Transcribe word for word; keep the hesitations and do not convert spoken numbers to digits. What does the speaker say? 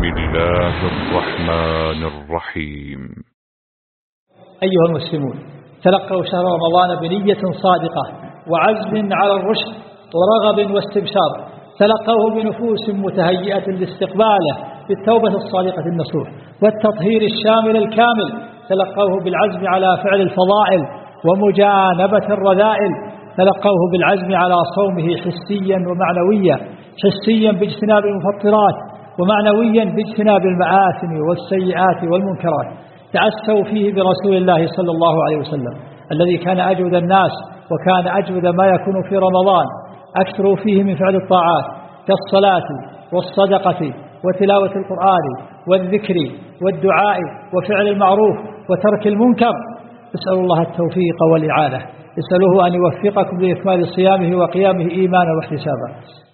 بسم الله الرحمن الرحيم. أيها المسلمون، تلقوا شهر رمضان بنية صادقة وعزم على الرشد ورغب واستبشار، تلقوه بنفوس متهيئة لاستقباله بالتوبة الصادقة النصوح والتطهير الشامل الكامل، تلقوه بالعزم على فعل الفضائل ومجانبة الرذائل، تلقوه بالعزم على صومه حسيا ومعنويا، حسيا باجتناب المفطرات ومعنويا باجتناب المآثم والسيئات والمنكرات. تأسوا فيه برسول الله صلى الله عليه وسلم الذي كان أجود الناس وكان أجود ما يكون في رمضان. أكثروا فيه من فعل الطاعات كالصلاة والصدقة وتلاوة القرآن والذكر والدعاء وفعل المعروف وترك المنكر. اسألوا الله التوفيق والإعانة، اسألوه أن يوفقكم لإكمال صيامه وقيامه إيمانا واحتسابا.